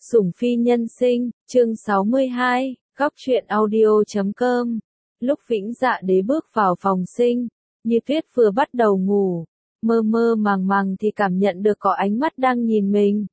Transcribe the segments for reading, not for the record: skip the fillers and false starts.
Sủng phi nhân sinh, chương 62, góc truyện audio.com. Lúc Vĩnh Dạ Đế bước vào phòng sinh, Như Tuyết vừa bắt đầu ngủ, mơ mơ màng màng thì cảm nhận được có ánh mắt đang nhìn mình.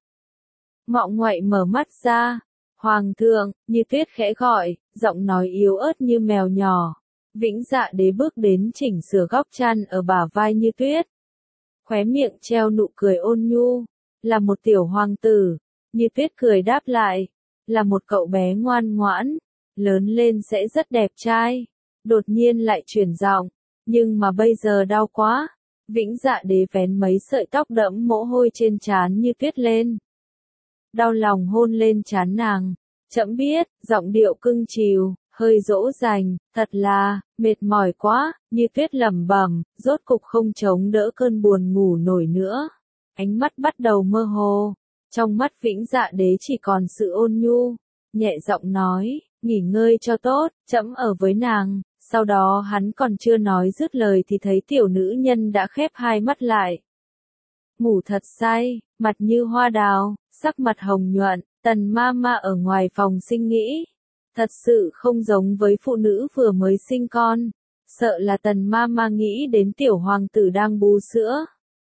Mọ ngoại mở mắt ra, "Hoàng thượng", Như Tuyết khẽ gọi, giọng nói yếu ớt như mèo nhỏ. Vĩnh Dạ Đế bước đến chỉnh sửa góc chăn ở bả vai Như Tuyết. Khóe miệng treo nụ cười ôn nhu, "Là một tiểu hoàng tử." Như Tuyết cười đáp lại, "Là một cậu bé ngoan ngoãn, lớn lên sẽ rất đẹp trai." Đột nhiên lại chuyển giọng, "Nhưng mà bây giờ đau quá." Vĩnh Dạ Đế vén mấy sợi tóc đẫm mồ hôi trên trán Như Tuyết lên. Đau lòng hôn lên trán nàng, "Trẫm biết", giọng điệu cưng chiều, hơi dỗ dành, "thật là, mệt mỏi quá." Như Tuyết lẩm bẩm, rốt cục không chống đỡ cơn buồn ngủ nổi nữa. Ánh mắt bắt đầu mơ hồ. Trong mắt Vĩnh Dạ Đế chỉ còn sự ôn nhu, nhẹ giọng nói, "Nghỉ ngơi cho tốt, trẫm ở với nàng." Sau đó hắn còn chưa nói dứt lời thì thấy tiểu nữ nhân đã khép hai mắt lại. Ngủ thật say, mặt như hoa đào, sắc mặt hồng nhuận, Tần Mama ở ngoài phòng sinh nghĩ. Thật sự không giống với phụ nữ vừa mới sinh con. Sợ là Tần Mama nghĩ đến tiểu hoàng tử đang bú sữa.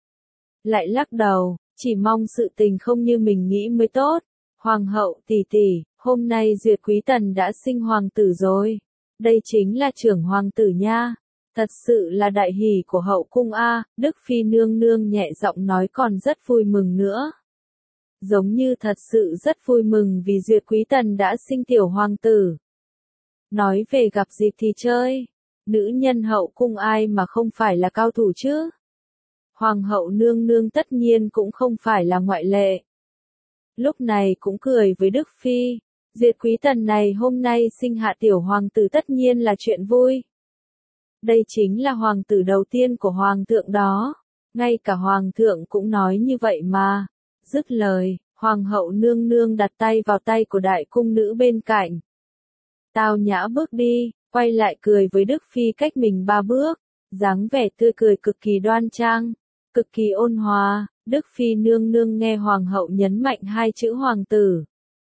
Lại lắc đầu. Chỉ mong sự tình không như mình nghĩ mới tốt. "Hoàng hậu tỷ tỷ, hôm nay Duyệt Quý Tần đã sinh hoàng tử rồi. Đây chính là trưởng hoàng tử nha. Thật sự là đại hỷ của hậu cung a." Đức Phi nương nương nhẹ giọng nói còn rất vui mừng nữa. Giống như thật sự rất vui mừng vì Duyệt Quý Tần đã sinh tiểu hoàng tử. Nói về gặp dịp thì chơi. Nữ nhân hậu cung ai mà không phải là cao thủ chứ? Hoàng hậu nương nương tất nhiên cũng không phải là ngoại lệ. Lúc này cũng cười với Đức Phi, Duyệt Quý Tần này hôm nay sinh hạ tiểu hoàng tử tất nhiên là chuyện vui. Đây chính là hoàng tử đầu tiên của hoàng thượng đó. Ngay cả hoàng thượng cũng nói như vậy mà. Dứt lời, hoàng hậu nương nương đặt tay vào tay của đại cung nữ bên cạnh. Tao nhã bước đi, quay lại cười với Đức Phi cách mình 3 bước, dáng vẻ tươi cười cực kỳ đoan trang. Cực kỳ ôn hòa. Đức Phi nương nương nghe hoàng hậu nhấn mạnh 2 chữ hoàng tử.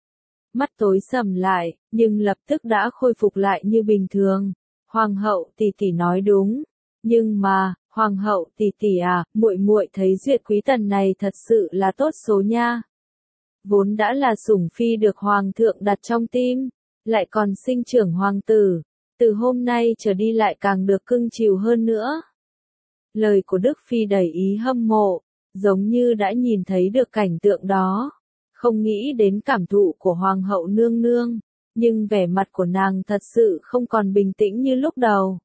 Mắt tối sầm lại, nhưng lập tức đã khôi phục lại như bình thường. "Hoàng hậu tỷ tỷ nói đúng. Nhưng mà, hoàng hậu tỷ tỷ à, muội muội thấy Duyệt Quý Tần này thật sự là tốt số nha. Vốn đã là sủng phi được hoàng thượng đặt trong tim, lại còn sinh trưởng hoàng tử. Từ hôm nay trở đi lại càng được cưng chiều hơn nữa." Lời của Đức Phi đầy ý hâm mộ, giống như đã nhìn thấy được cảnh tượng đó. Không nghĩ đến cảm thụ của Hoàng hậu nương nương, nhưng vẻ mặt của nàng thật sự không còn bình tĩnh như lúc đầu.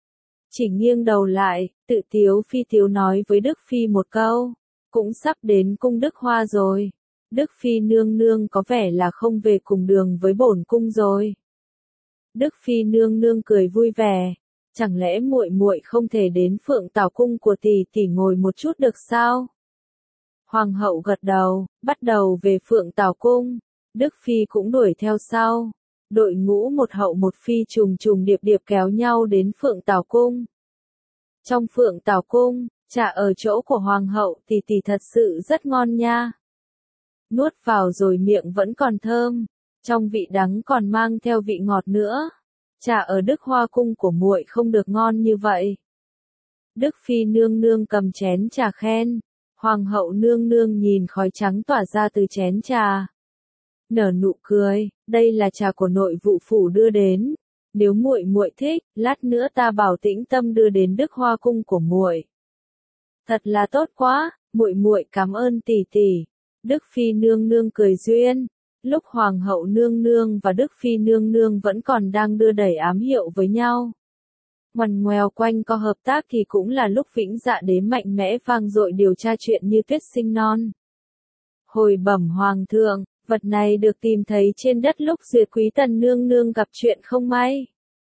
Chỉ nghiêng đầu lại, tự tiếu phi tiếu nói với Đức Phi một câu, "Cũng sắp đến cung Đức Hoa rồi. Đức Phi nương nương có vẻ là không về cùng đường với bổn cung rồi." Đức Phi nương nương cười vui vẻ. "Chẳng lẽ muội muội không thể đến Phượng Tảo cung của tỷ tỷ ngồi một chút được sao?" Hoàng hậu gật đầu, bắt đầu về Phượng Tảo cung. Đức Phi cũng đuổi theo sau. Đội ngũ một hậu một phi trùng trùng điệp điệp kéo nhau đến Phượng Tảo cung. Trong Phượng Tảo cung, trà ở chỗ của hoàng hậu tỷ tỷ thật sự rất ngon nha. Nuốt vào rồi miệng vẫn còn thơm, trong vị đắng còn mang theo vị ngọt nữa. Trà ở Đức Hoa cung của muội không được ngon như vậy. Đức Phi nương nương cầm chén trà khen. Hoàng hậu nương nương nhìn khói trắng tỏa ra từ chén trà. Nở nụ cười, "Đây là trà của nội vụ phủ đưa đến. Nếu muội muội thích, lát nữa ta bảo Tĩnh Tâm đưa đến Đức Hoa cung của muội." "Thật là tốt quá, muội muội cảm ơn tỷ tỷ." Đức Phi nương nương cười duyên. Lúc Hoàng hậu nương nương và Đức Phi nương nương vẫn còn đang đưa đẩy ám hiệu với nhau, ngoằn ngoèo quanh co hợp tác thì cũng là lúc Vĩnh Dạ Đế mạnh mẽ vang dội điều tra chuyện Như Tuyết sinh non. "Hồi bẩm hoàng thượng, vật này được tìm thấy trên đất lúc Duyệt Quý Tần nương nương gặp chuyện không may."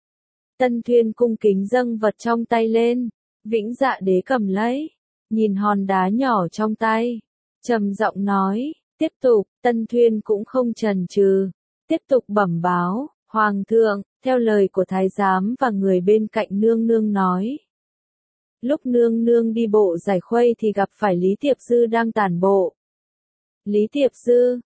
Tân Thuyên cung kính dâng vật trong tay lên. Vĩnh Dạ Đế cầm lấy, nhìn hòn đá nhỏ trong tay, trầm giọng nói, "Tiếp tục." Tân Thuyên cũng không chần chừ, tiếp tục bẩm báo, "Hoàng thượng, theo lời của thái giám và người bên cạnh nương nương nói, lúc nương nương đi bộ giải khuây thì gặp phải Lý Tiệp Dư đang tản bộ." "Lý Tiệp Dư?"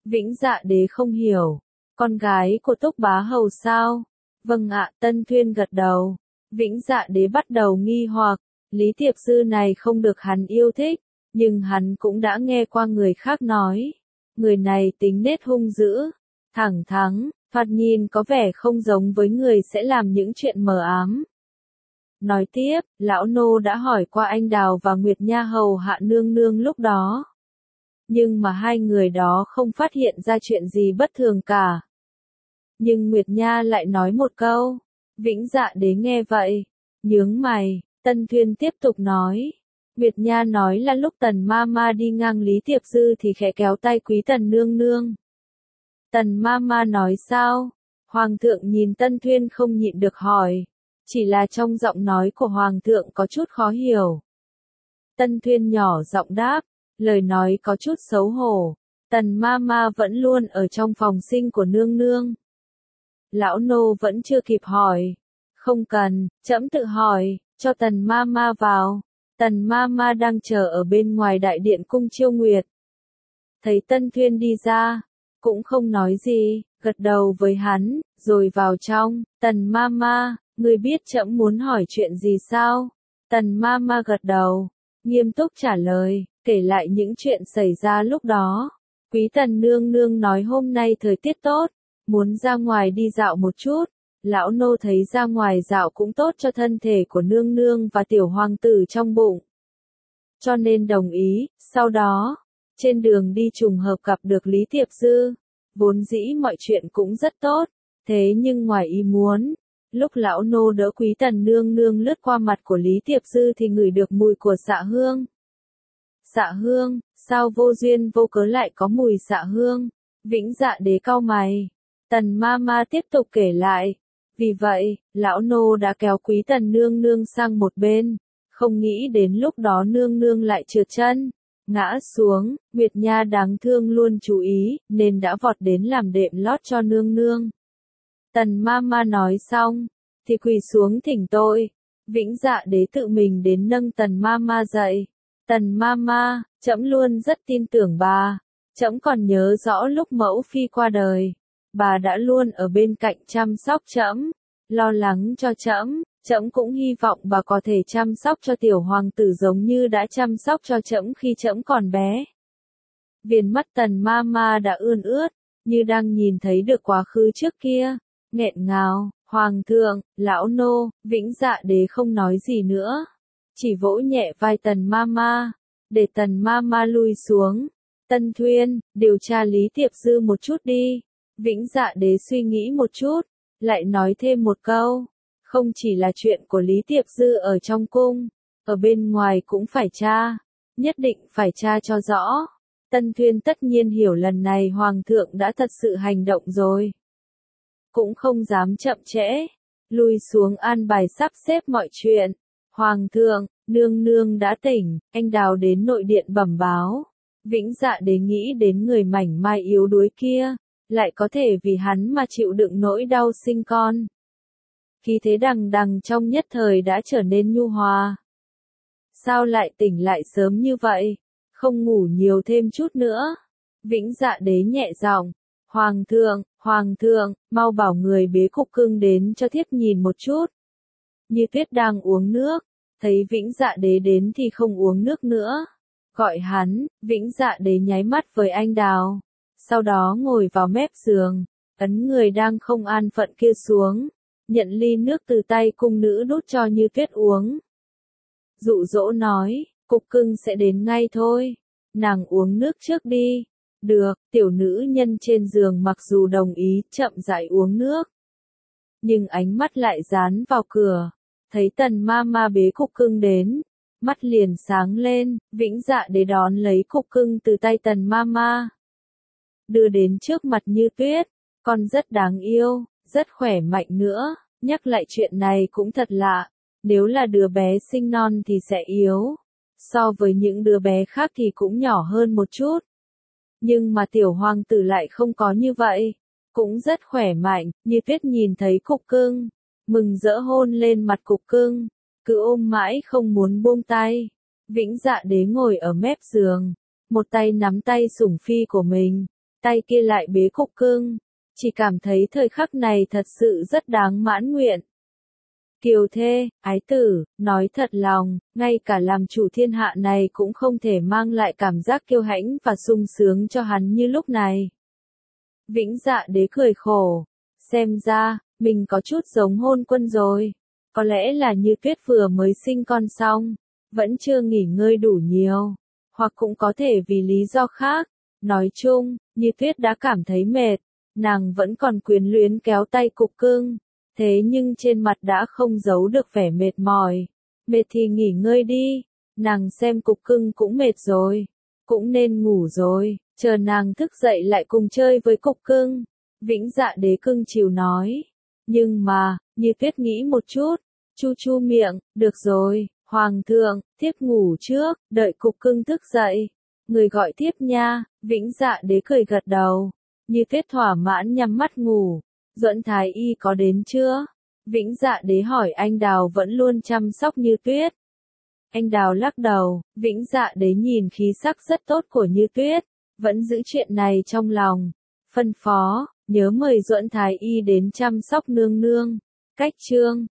Vĩnh Dạ Đế không hiểu. Con gái của Túc Bá Hầu sao? Vâng ạ, Tân Thuyên gật đầu. Vĩnh Dạ Đế bắt đầu nghi hoặc, Lý Tiệp Dư này không được hắn yêu thích, nhưng hắn cũng đã nghe qua người khác nói. Người này tính nết hung dữ, thẳng thắn, thoạt nhìn có vẻ không giống với người sẽ làm những chuyện mờ ám. Nói tiếp, lão nô đã hỏi qua anh Đào và Nguyệt Nha hầu hạ nương nương lúc đó. Nhưng mà hai người đó không phát hiện ra chuyện gì bất thường cả. Nhưng Nguyệt Nha lại nói một câu. Vĩnh Dạ Đế nghe vậy, nhướng mày. Tân Thuyên tiếp tục nói. Nguyệt Nha nói là lúc Tần ma ma đi ngang Lý Tiệp Dư thì khẽ kéo tay Quý Tần nương nương. Tần ma ma nói sao? Hoàng thượng nhìn Tân Thuyên không nhịn được hỏi. Chỉ là trong giọng nói của Hoàng thượng có chút khó hiểu. Tân Thuyên nhỏ giọng đáp, lời nói có chút xấu hổ. Tần ma ma vẫn luôn ở trong phòng sinh của nương nương. Lão nô vẫn chưa kịp hỏi. Không cần, trẫm tự hỏi, cho Tần ma ma vào. Tần ma ma đang chờ ở bên ngoài đại điện cung Chiêu Nguyệt. Thấy Tân Thuyên đi ra, cũng không nói gì, gật đầu với hắn, rồi vào trong. Tần ma ma, ngươi biết trẫm muốn hỏi chuyện gì sao? Tần ma ma gật đầu, nghiêm túc trả lời, kể lại những chuyện xảy ra lúc đó. Quý Tần nương nương nói hôm nay thời tiết tốt, muốn ra ngoài đi dạo một chút. Lão nô thấy ra ngoài dạo cũng tốt cho thân thể của nương nương và tiểu hoàng tử trong bụng. Cho nên đồng ý, sau đó, trên đường đi trùng hợp gặp được Lý Tiệp Dư. Vốn dĩ mọi chuyện cũng rất tốt, thế nhưng ngoài ý muốn, lúc lão nô đỡ Quý Tần nương nương lướt qua mặt của Lý Tiệp Dư thì ngửi được mùi của xạ hương. Xạ hương, sao vô duyên vô cớ lại có mùi xạ hương? Vĩnh Dạ Đế cau mày. Tần ma ma tiếp tục kể lại. Vì vậy, lão nô đã kéo Quý Tần nương nương sang một bên, không nghĩ đến lúc đó nương nương lại trượt chân, ngã xuống. Nguyệt Nha đáng thương luôn chú ý, nên đã vọt đến làm đệm lót cho nương nương. Tần ma ma nói xong, thì quỳ xuống thỉnh tội. Vĩnh Dạ Đế tự mình đến nâng Tần ma ma dậy. Tần ma ma, trẫm luôn rất tin tưởng bà. Trẫm còn nhớ rõ lúc mẫu phi qua đời, bà đã luôn ở bên cạnh chăm sóc trẫm, lo lắng cho trẫm. Trẫm cũng hy vọng bà có thể chăm sóc cho tiểu hoàng tử giống như đã chăm sóc cho trẫm khi trẫm còn bé. Viền mắt Tần ma ma đã ươn ướt, như đang nhìn thấy được quá khứ trước kia. Nghẹn ngào, Hoàng thượng, lão nô. Vĩnh Dạ Đế không nói gì nữa, chỉ vỗ nhẹ vai Tần ma ma, để Tần ma ma lui xuống. Tân Thuyên, điều tra Lý Tiệp Dư một chút đi. Vĩnh Dạ Đế suy nghĩ một chút, lại nói thêm một câu. Không chỉ là chuyện của Lý Tiệp Dư ở trong cung, ở bên ngoài cũng phải tra, nhất định phải tra cho rõ. Tân Thuyên tất nhiên hiểu lần này Hoàng thượng đã thật sự hành động rồi. Cũng không dám chậm trễ, lui xuống an bài sắp xếp mọi chuyện. Hoàng thượng, nương nương đã tỉnh, anh Đào đến nội điện bẩm báo. Vĩnh Dạ Đế nghĩ đến người mảnh mai yếu đuối kia, lại có thể vì hắn mà chịu đựng nỗi đau sinh con. Khí thế đằng đằng trong nhất thời đã trở nên nhu hòa. Sao lại tỉnh lại sớm như vậy? Không ngủ nhiều thêm chút nữa. Vĩnh Dạ Đế nhẹ giọng. Hoàng thượng, mau bảo người bế Cục Cưng đến cho thiếp nhìn một chút. Như Tuyết đang uống nước, thấy Vĩnh Dạ Đế đến thì không uống nước nữa. Gọi hắn. Vĩnh Dạ Đế nháy mắt với anh Đào. Sau đó ngồi vào mép giường, ấn người đang không an phận kia xuống, nhận ly nước từ tay cung nữ đút cho Như Tuyết uống. Dụ dỗ nói, Cục Cưng sẽ đến ngay thôi, nàng uống nước trước đi. Được, tiểu nữ nhân trên giường mặc dù đồng ý chậm rãi uống nước, nhưng ánh mắt lại dán vào cửa, thấy Tần ma ma bế Cục Cưng đến, mắt liền sáng lên. Vĩnh Dạ Đế đón lấy Cục Cưng từ tay Tần ma ma, đưa đến trước mặt Như Tuyết. Con rất đáng yêu, rất khỏe mạnh nữa. Nhắc lại chuyện này cũng thật lạ, nếu là đứa bé sinh non thì sẽ yếu, so với những đứa bé khác thì cũng nhỏ hơn một chút. Nhưng mà tiểu hoàng tử lại không có như vậy, cũng rất khỏe mạnh. Như Tuyết nhìn thấy Cục Cưng, mừng rỡ hôn lên mặt Cục Cưng, cứ ôm mãi không muốn buông tay. Vĩnh Dạ Đế ngồi ở mép giường, một tay nắm tay sủng phi của mình, tay kia lại bế cục cưng, chỉ cảm thấy thời khắc này thật sự rất đáng mãn nguyện. Kiều thê, ái tử, nói thật lòng, ngay cả làm chủ thiên hạ này cũng không thể mang lại cảm giác kiêu hãnh và sung sướng cho hắn như lúc này. Vĩnh Dạ Đế cười khổ, xem ra, mình có chút giống Hôn Quân rồi. Có lẽ là Như Tuyết vừa mới sinh con xong, vẫn chưa nghỉ ngơi đủ nhiều, hoặc cũng có thể vì lý do khác. Nói chung, Như Tuyết đã cảm thấy mệt, nàng vẫn còn quyến luyến kéo tay cục cưng, thế nhưng trên mặt đã không giấu được vẻ mệt mỏi. Mệt thì nghỉ ngơi đi, nàng xem cục cưng cũng mệt rồi, cũng nên ngủ rồi, chờ nàng thức dậy lại cùng chơi với cục cưng. Vĩnh Dạ Đế cưng chiều nói. Nhưng mà, Như Tuyết nghĩ một chút, chu chu miệng, được rồi, Hoàng thượng, thiếp ngủ trước, đợi cục cưng thức dậy. Người gọi tiếp nha, Vĩnh Dạ Đế cười gật đầu. Như Tuyết thỏa mãn nhắm mắt ngủ. Duẫn Thái Y có đến chưa? Vĩnh Dạ Đế hỏi. Anh Đào vẫn luôn chăm sóc Như Tuyết. Anh Đào lắc đầu. Vĩnh Dạ Đế nhìn khí sắc rất tốt của Như Tuyết, vẫn giữ chuyện này trong lòng. Phân phó, nhớ mời Duẫn Thái Y đến chăm sóc nương nương. Cách chương